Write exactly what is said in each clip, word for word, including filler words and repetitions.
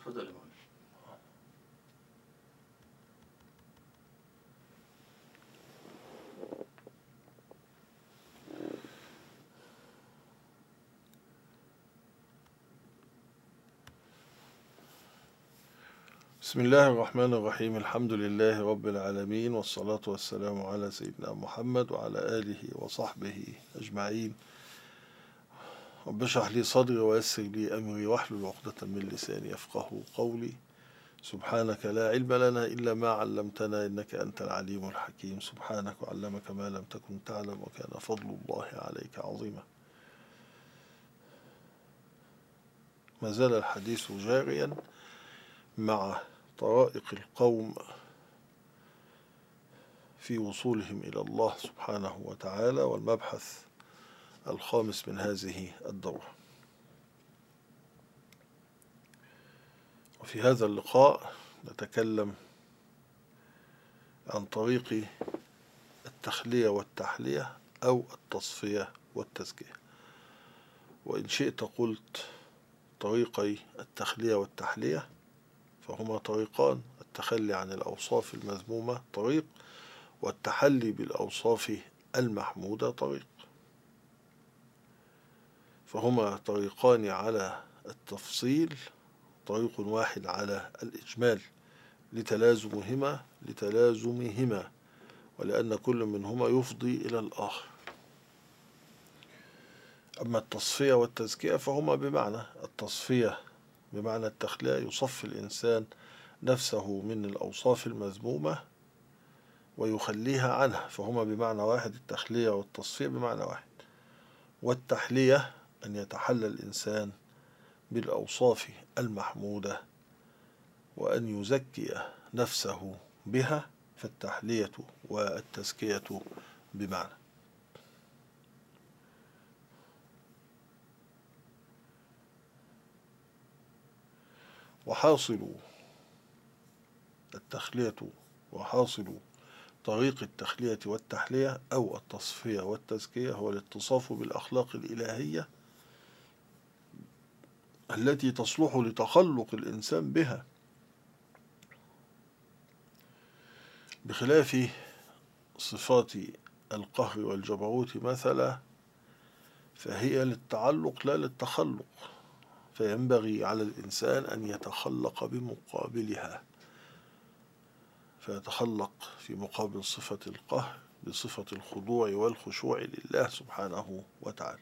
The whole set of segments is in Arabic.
اتفضل يا مولانا. بسم الله الرحمن الرحيم. الحمد لله رب العالمين، والصلاة والسلام على سيدنا محمد وعلى آله وصحبه أجمعين. رب اشرح لي صدري ويسر لي أمري واحلل عقدة من لساني يفقه قولي. سبحانك لا علم لنا إلا ما علمتنا إنك أنت العليم الحكيم. سبحانك وعلمك ما لم تكن تعلم وكان فضل الله عليك عظيما. ما زال الحديث جاريا مع طرائق القوم في وصولهم إلى الله سبحانه وتعالى، والمبحث الخامس من هذه الدورة. وفي هذا اللقاء نتكلم عن طريق التخلية والتحلية أو التصفية والتزكية. وإن شئت قلت طريقي التخلية والتحلية، فهما طريقان: التخلي عن الأوصاف المذمومة طريق، والتحلي بالأوصاف المحمودة طريق. فهما طريقان على التفصيل، طريق واحد على الإجمال، لتلازمهما لتلازمهما ولأن كل منهما يفضي إلى الآخر. أما التصفية والتزكية فهما بمعنى التصفية بمعنى التخلية، يصفي الإنسان نفسه من الأوصاف المذمومة ويخليها عنها، فهما بمعنى واحد. التخلية والتصفية بمعنى واحد. والتحلية أن يتحلى الإنسان بالأوصاف المحمودة وأن يزكي نفسه بها، فالتحلية والتزكية بمعنى. وحاصل التخلية وحاصل طريق التخلية والتحلية أو التصفية والتزكية هو الاتصاف بالأخلاق الإلهية التي تصلح لتخلق الإنسان بها، بخلاف صفات القهر والجبروت مثلا، فهي للتعلق لا للتخلق، فينبغي على الإنسان أن يتخلق بمقابلها، فيتخلق في مقابل صفة القهر بصفة الخضوع والخشوع لله سبحانه وتعالى.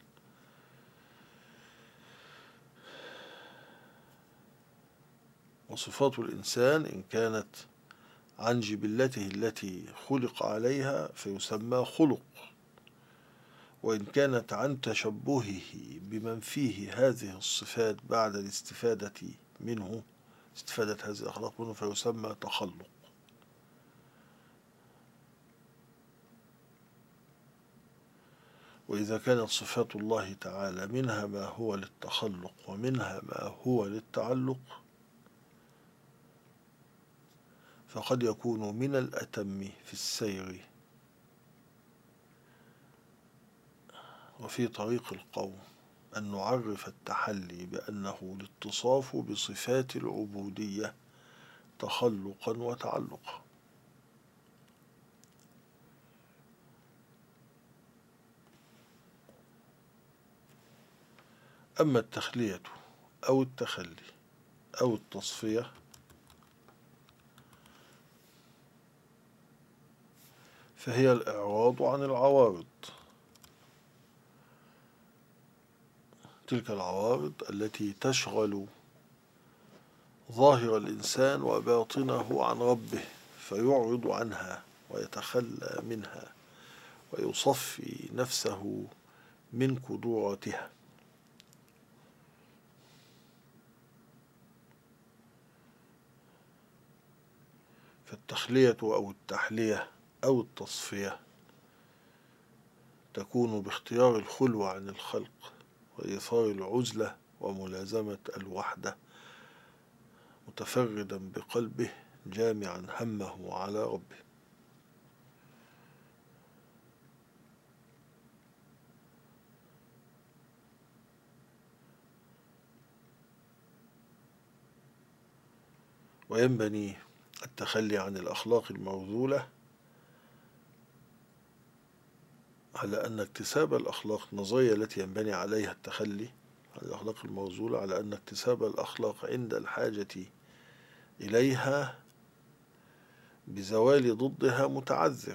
وصفات الإنسان إن كانت عن جبلته التي خلق عليها فيسمى خلق، وإن كانت عن تشبهه بمن فيه هذه الصفات بعد الاستفادة منه استفادة هذه الأخلاق منه فيسمى تخلق. وإذا كانت صفات الله تعالى منها ما هو للتخلق ومنها ما هو للتعلق، فقد يكون من الأتم في السير وفي طريق القوم أن نعرف التحلي بأنه الاتصاف بصفات العبودية تخلقا وتعلقا. أما التخلية أو التخلي أو التصفية فهي الإعراض عن العوارض، تلك العوارض التي تشغل ظاهر الإنسان وباطنه عن ربه، فيعرض عنها ويتخلى منها ويصفي نفسه من كدورتها. فالتخلية أو التحلية أو التصفية تكون باختيار الخلوة عن الخلق وإيثار العزلة وملازمة الوحدة، متفردا بقلبه جامعا همه على ربه. وينبني التخلي عن الأخلاق الموذولة على أن اكتساب الأخلاق النظرية التي ينبني عليها التخلي عن الأخلاق الموزولة على أن اكتساب الأخلاق عند الحاجة إليها بزوال ضدها متعذر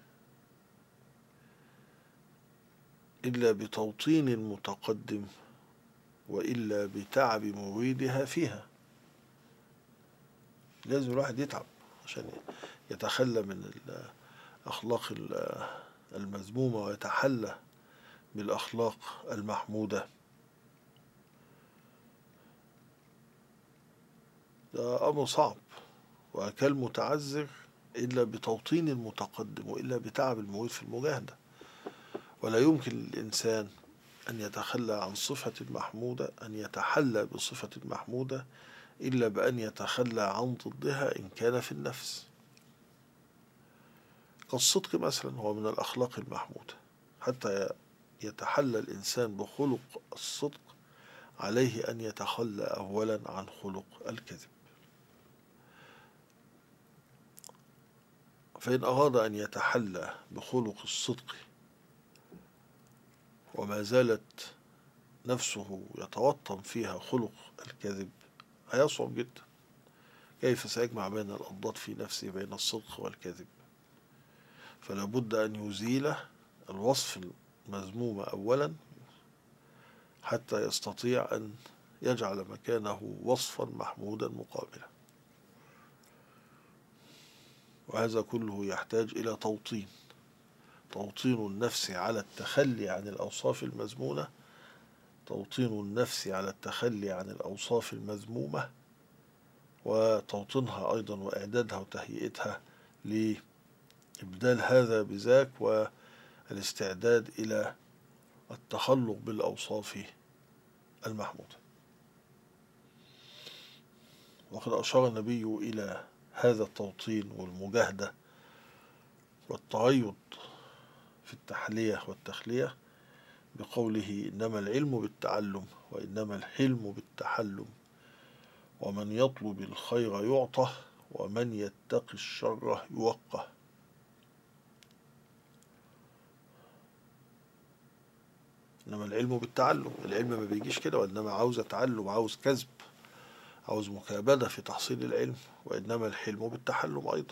إلا بتوطين متقدم وإلا بتعب مريدها فيها. لازم الواحد يتعب عشان يتخلى من الأخلاق المذمومة ويتحلى بالأخلاق المحمودة. ده أمر صعب وكالمتعذر إلا بتوطين المتقدم وإلا بتعب المريد في المجاهدة. ولا يمكن للإنسان أن يتخلى عن صفة محمودة، أن يتحلى بصفة محمودة، إلا بأن يتخلى عن ضدها إن كان في النفس. كالصدق مثلا هو من الأخلاق المحمودة، حتى يتحلى الإنسان بخلق الصدق عليه أن يتخلى أولا عن خلق الكذب. فإن أراد أن يتحلى بخلق الصدق وما زالت نفسه يتوطن فيها خلق الكذب هيصعب جدا. كيف سيجمع بين الأضداد في نفسه بين الصدق والكذب؟ فلا بد أن يزيل الوصف المذموم أولا حتى يستطيع أن يجعل مكانه وصفا محمودا مقابلا. وهذا كله يحتاج إلى توطين توطين النفس على التخلي عن الأوصاف المذمومة توطين النفس على التخلي عن الأوصاف المذمومة وتوطينها أيضا وإعدادها وتهيئتها لإبدال هذا بذاك والاستعداد إلى التخلق بالأوصاف المحمودة. وقد أشار النبي إلى هذا التوطين والمجاهدة والتعيض في التحلية والتخلية بقوله: إنما العلم بالتعلم وإنما الحلم بالتحلم ومن يطلب الخير يعطه ومن يتق الشر يوقه. إنما العلم بالتعلم، العلم ما بيجيش كده، وإنما عاوز تعلم، عاوز كذب، عاوز مكابدة في تحصيل العلم. وإنما الحلم بالتحلم أيضا،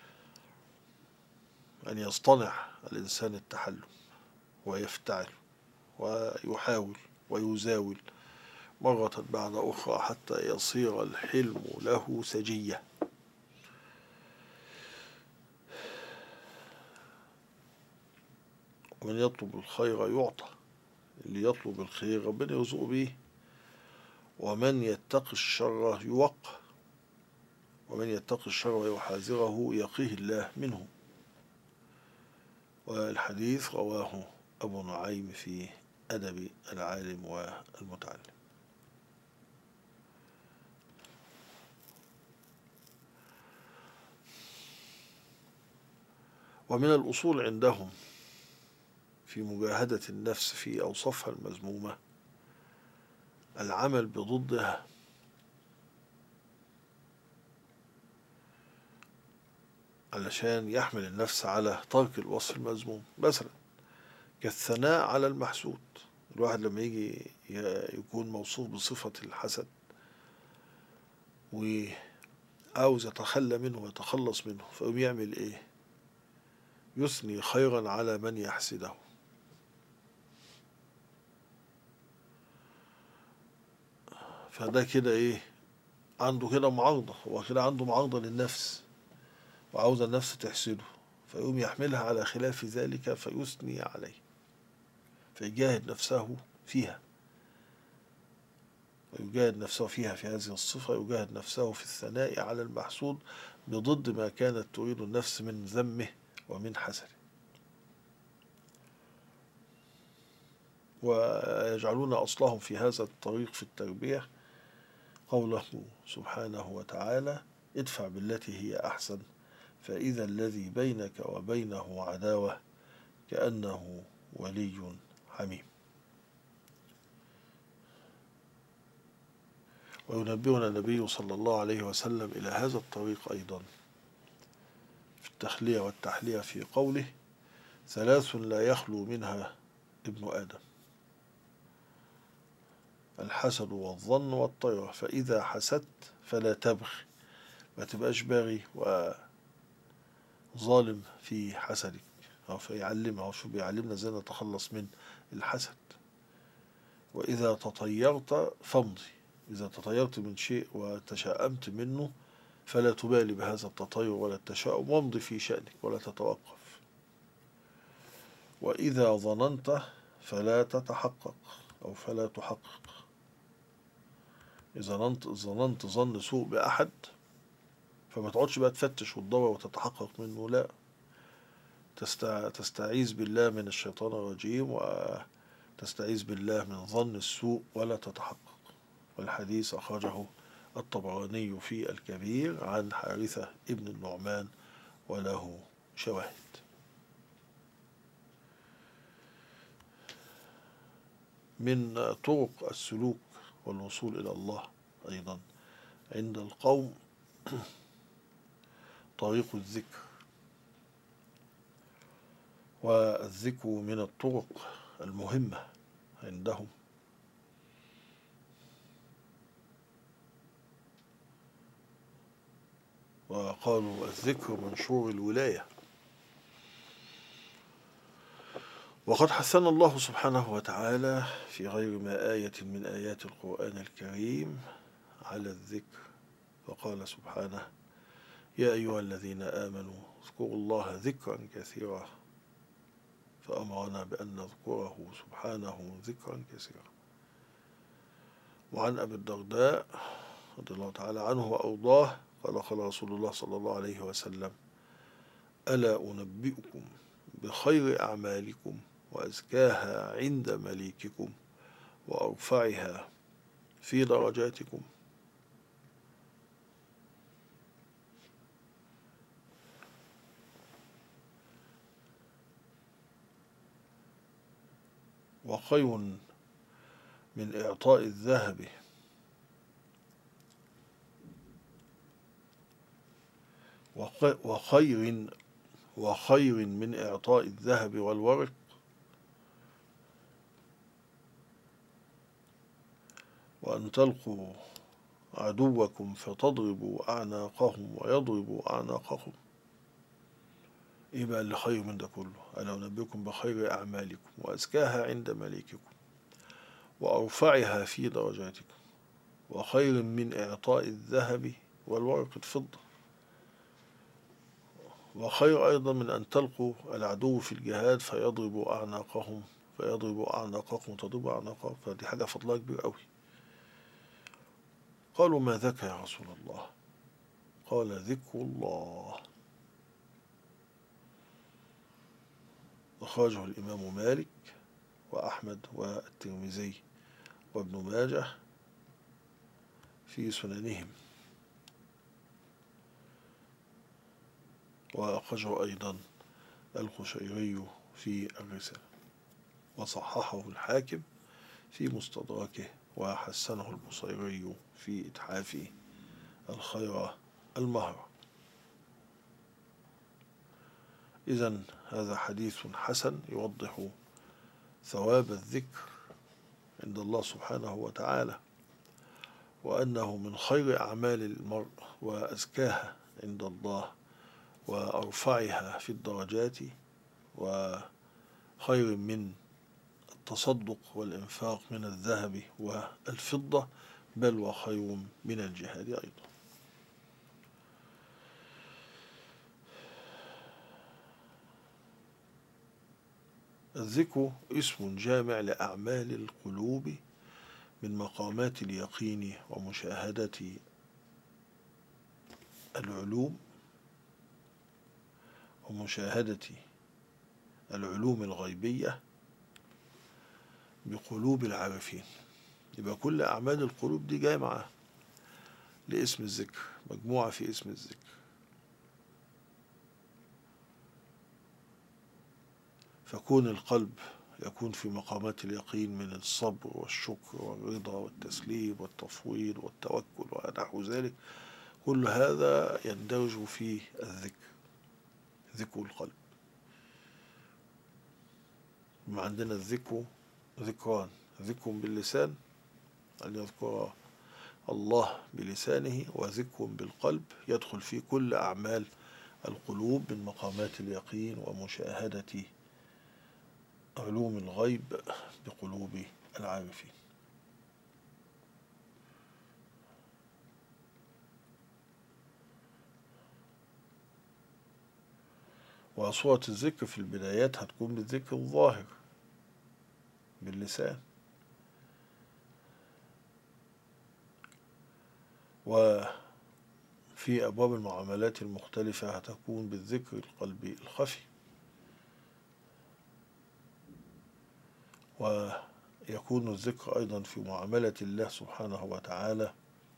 أن يصطنع الإنسان التحلم ويفتعل ويحاول ويزاول مرة بعد أخرى حتى يصير الحلم له سجية. ومن يطلب الخير يعطى، اللي يطلب الخير ربنا يرزقه به. ومن يتق الشر يوقى، ومن يتق الشر ويحاذره يقيه الله منه. والحديث رواه أبو نعيم في أدب العالم والمتعلم. ومن الأصول عندهم في مجاهدة النفس في أوصافها المذمومة العمل بضدها، علشان يحمل النفس على ترك الوصف المذموم. مثلا كالثناء على المحسود، الواحد لما يجي يكون موصوف بصفة الحسد وعاوز يتخلى منه ويتخلص منه، فيقوم يعمل ايه؟ يثني خيرا على من يحسده. فده كده ايه؟ عنده كده معارضة، هو كده عنده معارضة للنفس وعاوز النفس تحسده، فيقوم يحملها على خلاف ذلك فيثني عليه، فيجاهد نفسه فيها ويجاهد نفسه فيها في هذه الصفة، يجاهد نفسه في الثناء على المحسود بضد ما كانت تريد النفس من ذمه ومن حسده. ويجعلون أصلهم في هذا الطريق في التربية قوله سبحانه وتعالى: ادفع بالتي هي أحسن فإذا الذي بينك وبينه عداوة كأنه ولي حميم. وينبهنا النبي صلى الله عليه وسلم إلى هذا الطريق أيضا في التخلية والتحلية في قوله: ثلاث لا يخلو منها ابن آدم: الحسد والظن والطيرة، فإذا حسدت فلا تبغ، ما تبقاش باغي وظالم في حسدك. أو فيعلمه أو شو بيعلمنا ازاي نتخلص من الحسد. وإذا تطيرت فامضي، إذا تطيرت من شيء وتشاءمت منه فلا تبالي بهذا التطير ولا التشاؤم، وامضي في شأنك ولا تتوقف. وإذا ظننت فلا تتحقق أو فلا تحقق. إذا ظننت ظننت ظن سوء بأحد فما تقعدش بقى تفتش وتدور وتتحقق منه، لا، تستعيذ بالله من الشيطان الرجيم وتستعيذ بالله من ظن السوء ولا تتحقق. والحديث أخرجه الطبراني في الكبير عن حارثة ابن النعمان وله شواهد. من طرق السلوك والوصول إلى الله أيضا عند القوم طريق الذكر، والذكر من الطرق المهمة عندهم. وقالوا الذكر منشور الولاية. وقد حثنا الله سبحانه وتعالى في غير ما آية من آيات القرآن الكريم على الذكر، فقال سبحانه: يا أيها الذين آمنوا اذكروا الله ذكرا كثيرا، فأمرنا بأن نذكره سبحانه ذكرا كثيرا. وعن أبي الدرداء رضي الله تعالى عنه وأرضاه قال: قال رسول الله صلى الله عليه وسلم: ألا أنبئكم بخير أعمالكم وأزكاها عند مليككم وأرفعها في درجاتكم؟ وخير من إعطاء الذهب وخير وخير من إعطاء الذهب والورق وأن تلقوا عدوكم فتضربوا أعناقهم ويضربوا أعناقهم. إيه بقى اللي خير من ده كله؟ ألا أنبئكم بخير أعمالكم وأزكاها عند مليككم وأرفعها في درجاتكم وخير من إعطاء الذهب والورق الفضة، وخير أيضا من أن تلقوا العدو في الجهاد فيضربوا أعناقهم فيضربوا أعناقكم وتضربوا أعناقهم. فدي حاجة فضلها كبير قوي. قالوا: ما ذاك يا رسول الله؟ قال: ذكر الله. أخرجه الإمام مالك وأحمد والترمذي وابن ماجه في سننهم، وأخرجه أيضا القشيري في الرسالة، وصححه الحاكم في مستدركه، وحسنه البصيري في إتحاف الخير المهر. إذن هذا حديث حسن يوضح ثواب الذكر عند الله سبحانه وتعالى، وأنه من خير أعمال المرء وأزكاها عند الله وأرفعها في الدرجات، وخير من التصدق والإنفاق من الذهب والفضة، بل وخير من الجهاد أيضا. الذكر اسم جامع لأعمال القلوب من مقامات اليقين ومشاهدة العلوم ومشاهدة العلوم الغيبية بقلوب العارفين. يبقى كل أعمال القلوب دي جامعة لاسم الذكر، مجموعة في اسم الذكر. فكون القلب يكون في مقامات اليقين من الصبر والشكر والرضا والتسليم والتفويض والتوكل ونحو ذلك. كل هذا يندرج في الذكر، ذكر القلب. ما عندنا الذكر ذكران: ذكر باللسان أن يذكر الله بلسانه، وذكر بالقلب يدخل في كل أعمال القلوب من مقامات اليقين ومشاهدة علوم الغيب بقلوب العارفين. وصورة الذكر في البدايات هتكون بالذكر الظاهر باللسان، وفي أبواب المعاملات المختلفة هتكون بالذكر القلبي الخفي. ويكون الذكر أيضا في معاملة الله سبحانه وتعالى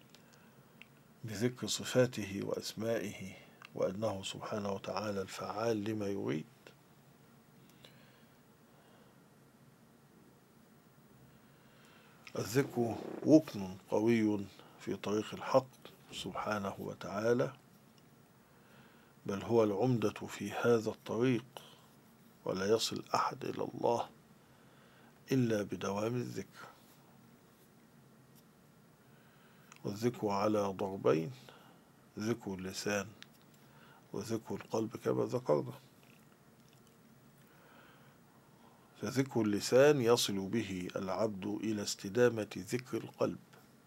بذكر صفاته وأسمائه، وأنه سبحانه وتعالى الفعال لما يريد. الذكر ركن قوي في طريق الحق سبحانه وتعالى، بل هو العمدة في هذا الطريق، ولا يصل أحد إلى الله إلا بدوام الذكر. والذكر على ضربين: ذكر اللسان وذكر القلب كما ذكرنا. فذكر اللسان يصل به العبد إلى استدامة ذكر القلب،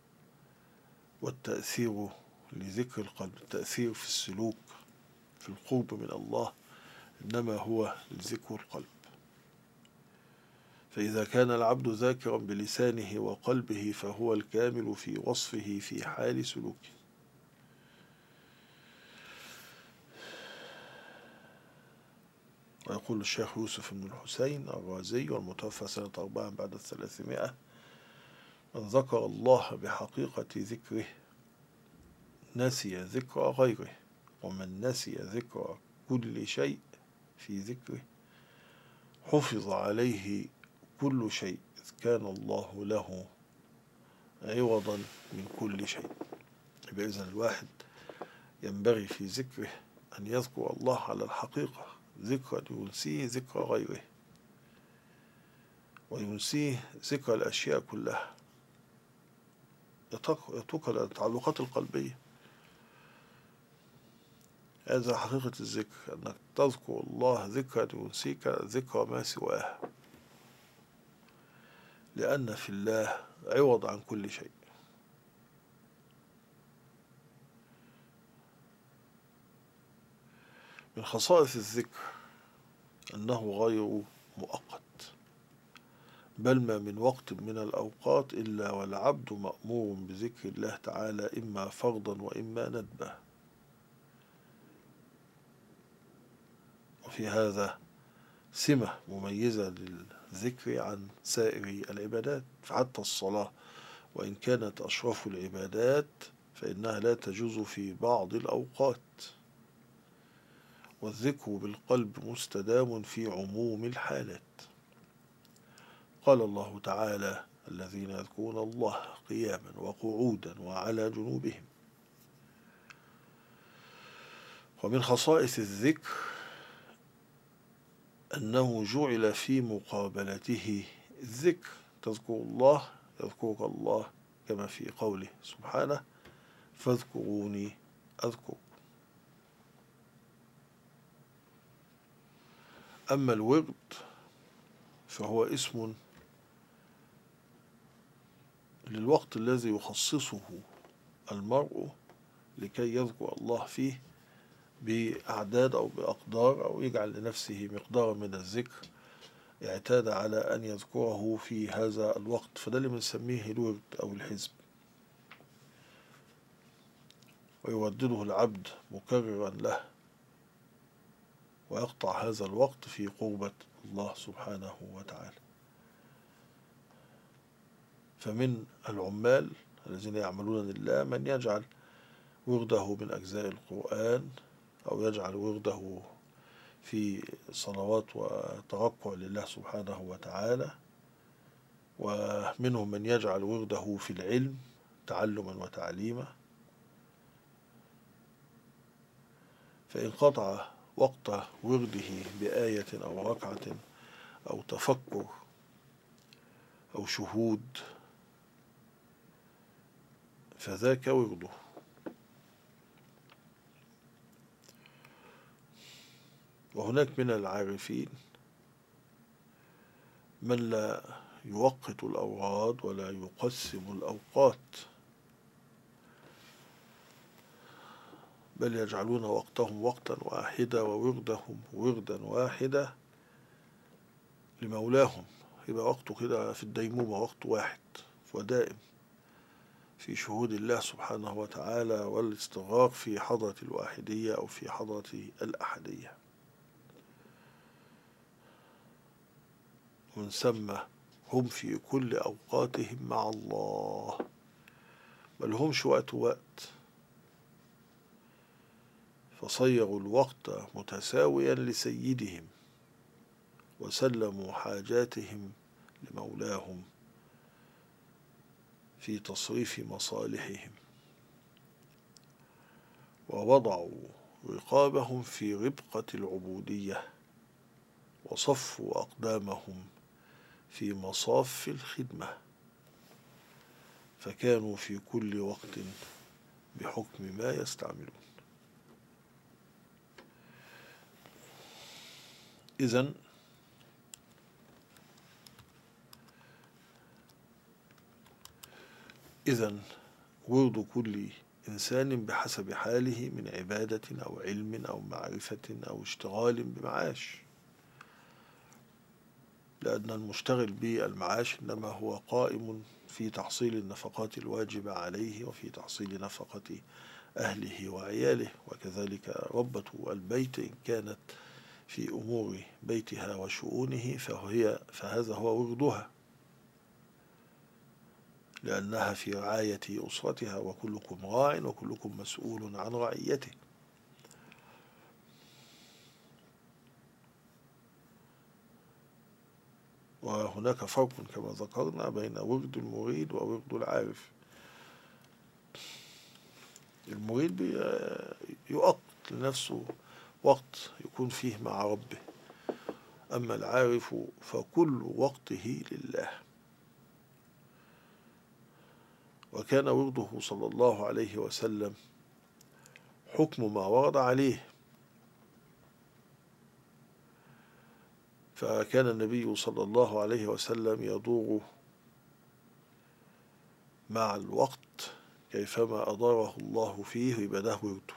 والتأثير لذكر القلب، التأثير في السلوك في القرب من الله، إنما هو لذكر القلب. فإذا كان العبد ذاكرا بلسانه وقلبه فهو الكامل في وصفه في حال سلوكه. ويقول الشيخ يوسف بن الحسين الرازي والمتوفى سنة أربعة بعد الثلاثمائة: من ذكر الله بحقيقة ذكره نسي ذكر غيره، ومن نسي ذكر كل شيء في ذكره حفظ عليه كل شيء، إذ كان الله له عوضا من كل شيء. إذن الواحد ينبغي في ذكره أن يذكر الله على الحقيقة، ذكرا ينسيه ذكر غيره، وينسيه ذكر الأشياء كلها، يترك التعلقات القلبية. هذا حقيقة الذكر، أنك تذكر الله ذكرا ينسيك ذكر ما سواه، لأن في الله عوض عن كل شيء. من خصائص الذكر أنه غير مؤقت، بل ما من وقت من الأوقات إلا والعبد مأمور بذكر الله تعالى، إما فرضا وإما ندبا. وفي هذا سمة مميزة للذكر عن سائر العبادات، فحتى الصلاة وإن كانت أشرف العبادات فإنها لا تجوز في بعض الأوقات. والذكر بالقلب مستدام في عموم الحالات. قال الله تعالى: الذين يذكرون الله قياما وقعودا وعلى جنوبهم. ومن خصائص الذكر أنه جعل في مقابلته الذكر، تذكر الله يذكرك الله، كما في قوله سبحانه: فاذكروني أذكركم. أما الورد فهو اسم للوقت الذي يخصصه المرء لكي يذكر الله فيه بأعداد أو بأقدار، أو يجعل لنفسه مقدارا من الذكر اعتاد على أن يذكره في هذا الوقت، فده اللي بنسميه الورد أو الحزب. ويردده العبد مكررا له، ويقطع هذا الوقت في قربة الله سبحانه وتعالى. فمن العمال الذين يعملون لله من يجعل ورده من أجزاء القرآن، أو يجعل ورده في صلوات وترقع لله سبحانه وتعالى، ومنهم من يجعل ورده في العلم تعلما وتعليما، فإن قطع وقت ورده بآية أو ركعة أو تفكر أو شهود فذاك ورده. وهناك من العارفين من لا يوقت الأوراد ولا يقسم الأوقات، بل يجعلون وقتهم وقتا واحدا ووردهم وردا واحدا لمولاهم، يبقى وقته كده في الديمومة وقت واحد ودائم في شهود الله سبحانه وتعالى والاستغراق في حضرة الواحدية أو في حضرة الأحدية. ومن ثم هم في كل أوقاتهم مع الله، بل همش وقت وقت، فصيروا الوقت متساويا لسيدهم وسلموا حاجاتهم لمولاهم في تصريف مصالحهم، ووضعوا رقابهم في ربقة العبودية، وصفوا أقدامهم في مصاف الخدمة، فكانوا في كل وقت بحكم ما يستعملون. إذن إذن ورد كل إنسان بحسب حاله من عبادة أو علم أو معرفة أو اشتغال بمعاش، لأن المشتغل بالمعاش إنما هو قائم في تحصيل النفقات الواجبة عليه وفي تحصيل نفقة أهله وعياله، وكذلك ربة البيت إن كانت في أمور بيتها وشؤونه فهي فهذا هو وردها، لأنها في رعاية أسرتها، وكلكم راع وكلكم مسؤول عن رعيته. وهناك فرق كما ذكرنا بين ورد المريد وورد العارف. المريد يؤقت لنفسه وقت يكون فيه مع ربه، أما العارف فكل وقته لله. وكان ورده صلى الله عليه وسلم حكم ما ورد عليه، فكان النبي صلى الله عليه وسلم يدور مع الوقت كيفما أداره الله فيه، يبقى ده ورده.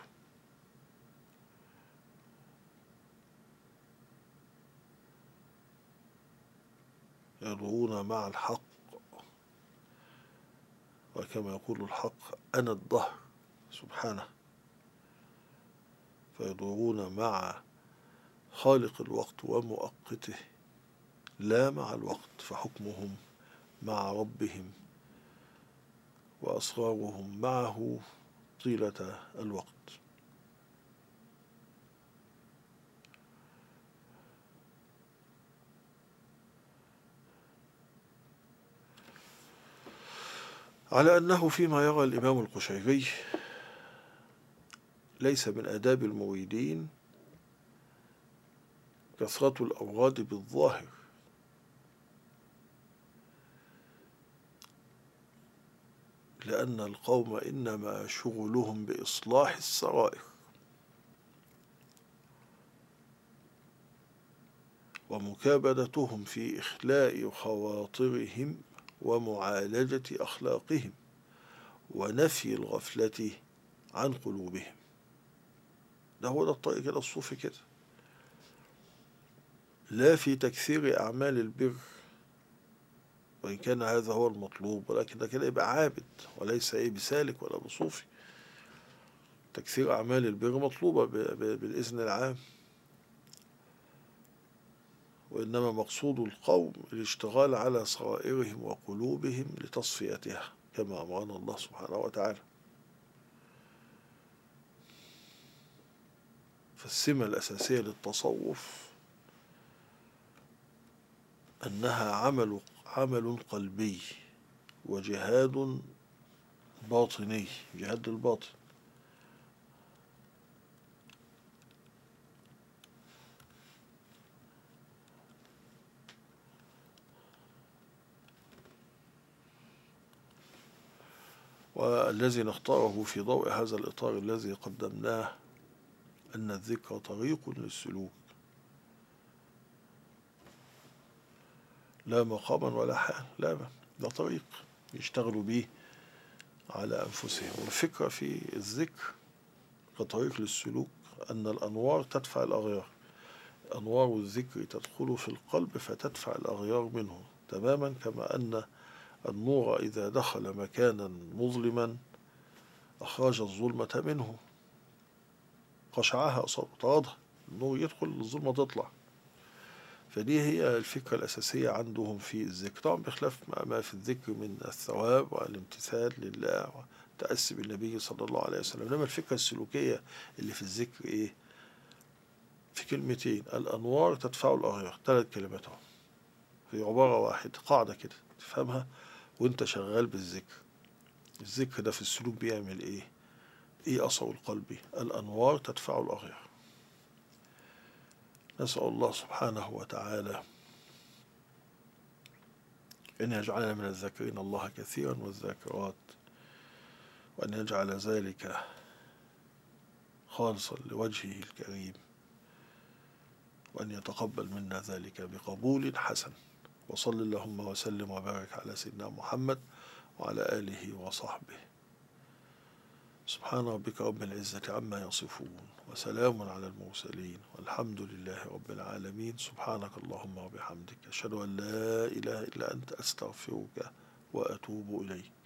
يدورون مع الحق، وكما يقول الحق أنا الدهر سبحانه، فيدورون مع خالق الوقت ومؤقته لا مع الوقت، فحكمهم مع ربهم وأسرارهم معه طيلة الوقت. على أنه فيما يرى الإمام القشيري ليس من آداب المريدين كثرة الأوراد بالظاهر، لأن القوم إنما شغلهم بإصلاح السرائر ومكابدتهم في إخلاء خواطرهم ومعالجة أخلاقهم ونفي الغفلة عن قلوبهم. ده هو ده الطريق كده الصوفي كده، لا في تكثير أعمال البر، وإن كان هذا هو المطلوب، ولكن ده كده يبقى عابد وليس إيه بسالك ولا بصوفي. تكثير أعمال البر مطلوبة بالإذن العام، وإنما مقصود القوم الاشتغال على سرائرهم وقلوبهم لتصفيتها كما أمرنا الله سبحانه وتعالى. فالسمة الأساسية للتصوف أنها عمل عمل قلبي وجهاد باطني، جهاد الباطن. والذي نختاره في ضوء هذا الإطار الذي قدمناه أن الذكر طريق للسلوك، لا مقاما ولا حال، لا، ده طريق يشتغلوا به على أنفسهم. والفكرة في الذكر كطريق للسلوك أن الأنوار تدفع الأغيار، أنوار الذكر تدخل في القلب فتدفع الأغيار منه، تماما كما أن النور إذا دخل مكانا مظلما أخرج الظلمة منه، قشعها طردها، النور يدخل الظلمة تطلع. فدي هي الفكرة الأساسية عندهم في الذكر، طبعا بخلاف ما في الذكر من الثواب والامتثال لله والتأسي بالنبي صلى الله عليه وسلم. إنما الفكرة السلوكية اللي في الذكر إيه؟ في كلمتين: الأنوار تدفع الأغيار، ثلاث كلمات في عبارة واحدة، قاعدة كده تفهمها وانت شغال بالذكر. الذكر ده في السلوك بيعمل ايه؟ ايه أثره القلبي؟ الأنوار تدفع الأغيار. نسأل الله سبحانه وتعالى أن يجعلنا من الذاكرين الله كثيرا والذاكرات، وأن يجعل ذلك خالصا لوجهه الكريم، وأن يتقبل منا ذلك بقبول حسن. وصل اللهم وسلم وبارك على سيدنا محمد وعلى آله وصحبه. سبحان ربك رب العزة عما يصفون، وسلام على المرسلين، والحمد لله رب العالمين. سبحانك اللهم وبحمدك، أشهد أن لا إله إلا أنت، أستغفرك وأتوب إليك.